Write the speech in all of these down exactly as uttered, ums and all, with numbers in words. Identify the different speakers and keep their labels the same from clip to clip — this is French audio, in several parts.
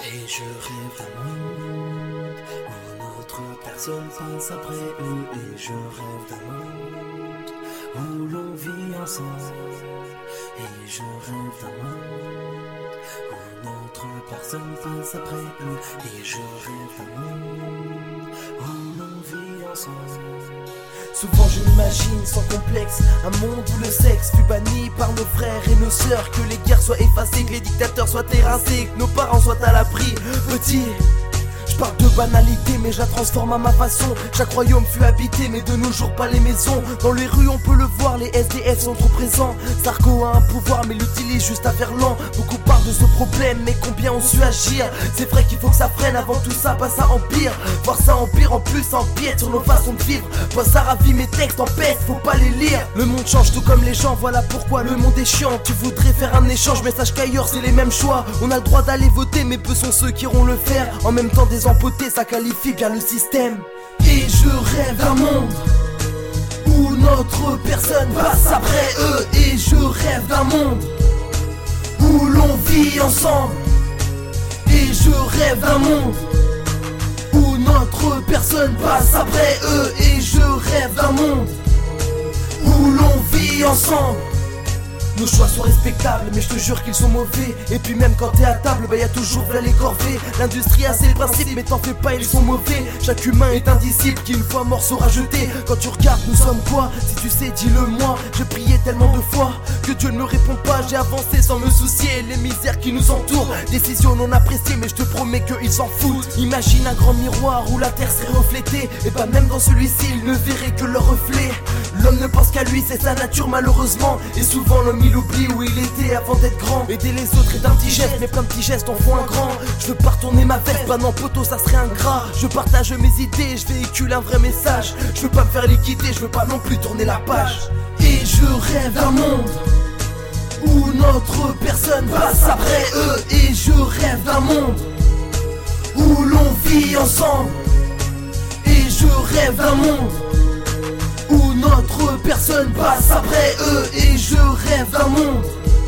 Speaker 1: Et je rêve d'un monde où notre personne passe après eux. Et je rêve d'un monde où l'on vit ensemble. Et je rêve d'un monde où notre personne passe après eux. Et je rêve d'un monde où l'on vit ensemble.
Speaker 2: Souvent je m'imagine sans complexe un monde où le sexe fut banni par nos frères et nos sœurs, que les guerres soient effacées, que les dictateurs soient terrassés, que nos parents soient à l'abri. Petit, je parle de banalité mais je la transforme à ma façon. Chaque royaume fut habité mais de nos jours pas les maisons. Dans les rues on peut le voir, les S D F sont trop présents. Sarko a un pouvoir mais l'utilise juste à faire lent. Beaucoup parlent de ce problème mais combien ont su agir. C'est vrai qu'il faut que ça freine avant tout ça, pas ça empire. Voir ça empire en plus, ça empiète sur nos façons de vivre. Moi ça ravit mes textes en peste, faut pas les lire. Le monde change tout comme les gens, voilà pourquoi le monde est chiant. Tu voudrais faire un échange mais sache qu'ailleurs c'est les mêmes choix. On a le droit d'aller voter mais peu sont ceux qui iront le faire. En même temps des empotés, ça qualifie bien le système. Et je rêve d'un monde où notre personne passe après eux. Et je rêve d'un monde où l'on vit ensemble. Et je rêve d'un monde où notre personne passe après eux. Et je rêve d'un monde où l'on vit ensemble. Nos choix sont respectables mais je te jure qu'ils sont mauvais. Et puis même quand t'es à table, bah y'a toujours là les corvées. L'industrie a ses principes mais t'en fais pas, ils sont mauvais. Chaque humain est un disciple qui une fois mort sera jeté. Quand tu regardes nous sommes quoi? Si tu sais dis-le moi. J'ai prié tellement de fois que Dieu ne me répond pas. J'ai avancé sans me soucier les misères qui nous entourent. Décision non appréciée mais je te promets qu'ils s'en foutent. Imagine un grand miroir où la terre serait reflétée. Et pas même dans celui-ci ils ne verraient que leur reflet. L'homme ne pense qu'à lui, c'est sa nature malheureusement. Et souvent l'homme il oublie où il était avant d'être grand. Aider les autres est un petit geste, mais plein de petits gestes en font un grand. Je veux pas retourner ma veste, bah non poteau ça serait ingrat. Je partage mes idées, je véhicule un vrai message. Je veux pas me faire liquider, je veux pas non plus tourner la page. Et je rêve d'un monde où notre personne passe après eux. Et je rêve d'un monde où l'on vit ensemble. Et je rêve d'un monde où notre personne passe après eux. Et je rêve d'un monde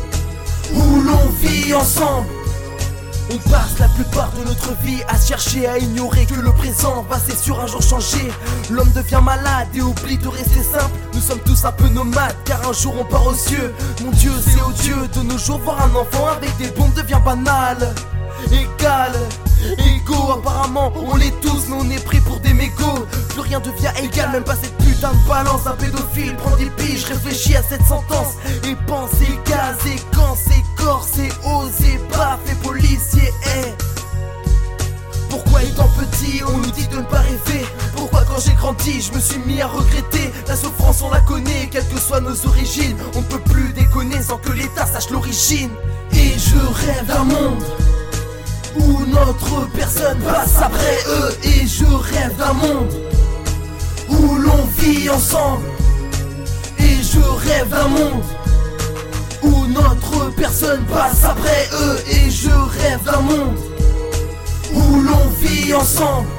Speaker 2: où l'on vit ensemble. On passe la plupart de notre vie à chercher, à ignorer que le présent va c'est sûr un jour changer. L'homme devient malade et oublie de rester simple. Nous sommes tous un peu nomades car un jour on part aux cieux. Mon Dieu c'est odieux de nos jours voir un enfant avec des bombes devient banal. Égal, égaux apparemment on l'est tous mais on est pris pour des mégots. Plus rien devient égal, même pas cette putain de balance. Un pédophile prend des piges, réfléchis à cette sentence. Et pense et gaz et quand c'est corps, c'est osé, baf et policier hey. Pourquoi étant petit on nous dit de ne pas rêver? Pourquoi quand j'ai grandi je me suis mis à regretter? La souffrance on la connaît, quelles que soient nos origines. On ne peut plus déconner sans que l'État sache l'origine. Et je rêve d'un monde où notre personne passe après eux. Et je rêve d'un monde où l'on vit ensemble. Et je rêve d'un monde où notre personne passe après eux. Et je rêve d'un monde où l'on vit ensemble.